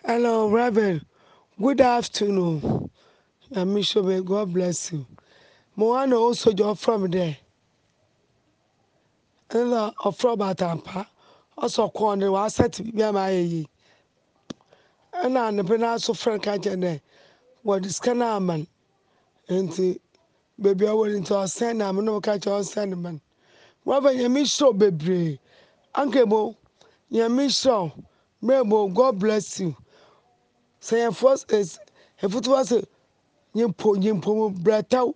Hello, Reverend. Good afternoon. Amisho, may God bless you. Moana also job from there. And from Batampa. Also, corner was set to be my ye. And I'm the Penaso Frank Agene. What is Canaman? And the baby, I went into a send. I'm no catch on sentiment. Reverend Yamisho, baby. Uncle Bo, Yamisho. Mabo, God bless you. Say, first is if it was a nyimpo brataw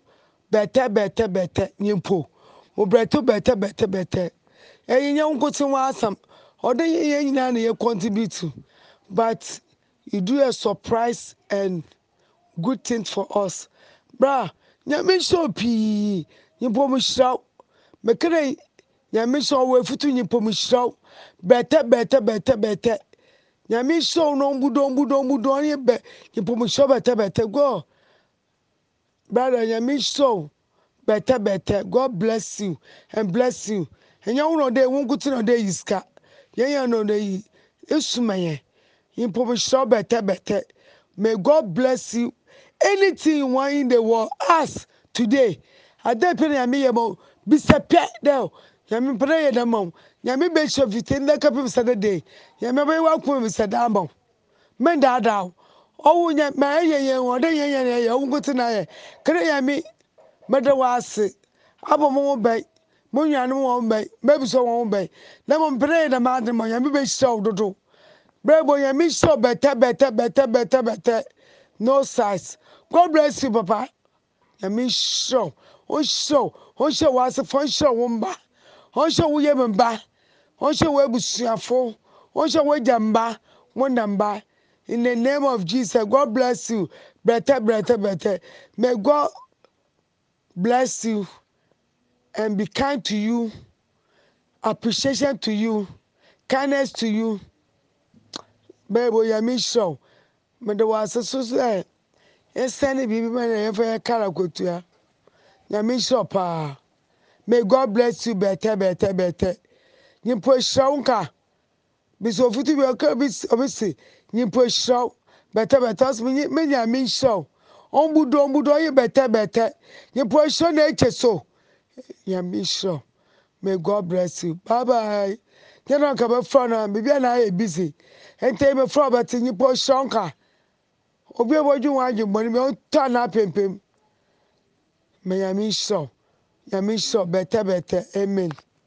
bete nyimpo mo breto bete enya nkotin wa asam oden ye nyina na ye contribute to, but you do a surprise and good thing for us bra nyame show pi nyimpo mo shiraw mekere nyame show we futu nyimpo mo shiraw bete nyame show no mbudo ye be nyimpo mo shiraw bete go. Brother, Yamisho, better. God bless you and bless you. And you know they won't go to no day is cat. Yeah, no day is my you probably show better. May God bless you. Anything you want in the world, ask today. I don't pay me about Mr. Pet now. Yami pray the mom. Yami be sure if you think that couple Saturday. Yami be welcome Mr. Damo. Men dada o nya ma ye o de ye o nguti na ye kre ya mi meda wase abo mo be mo nwane mo be maybe so mo be na mo pray na ma de mo ya mi be show dodo brebo ya mi show better no size. God bless you papa ya mi show o show wase fon show wo mba o show wo ye mba o show wo ebusuafo o show wo jamba mo namba. In the name of Jesus, God bless you. Better. May God bless you and be kind to you, appreciation to you, kindness to you. Baby, you me show. But there was a so send baby man and for a caracotua. Yami show pa. May God bless you better. You push shonka. Biso futu bi oka bis obisi. You push show. Better. Me yami show. Ombudo ye better. You push show nature so. Yami show. May God bless you. Bye bye. You don't come from maybe I busy. And take me from but you push shonka. Obi what you want you money me turn up him. May Yami show. Yami show better. Amen.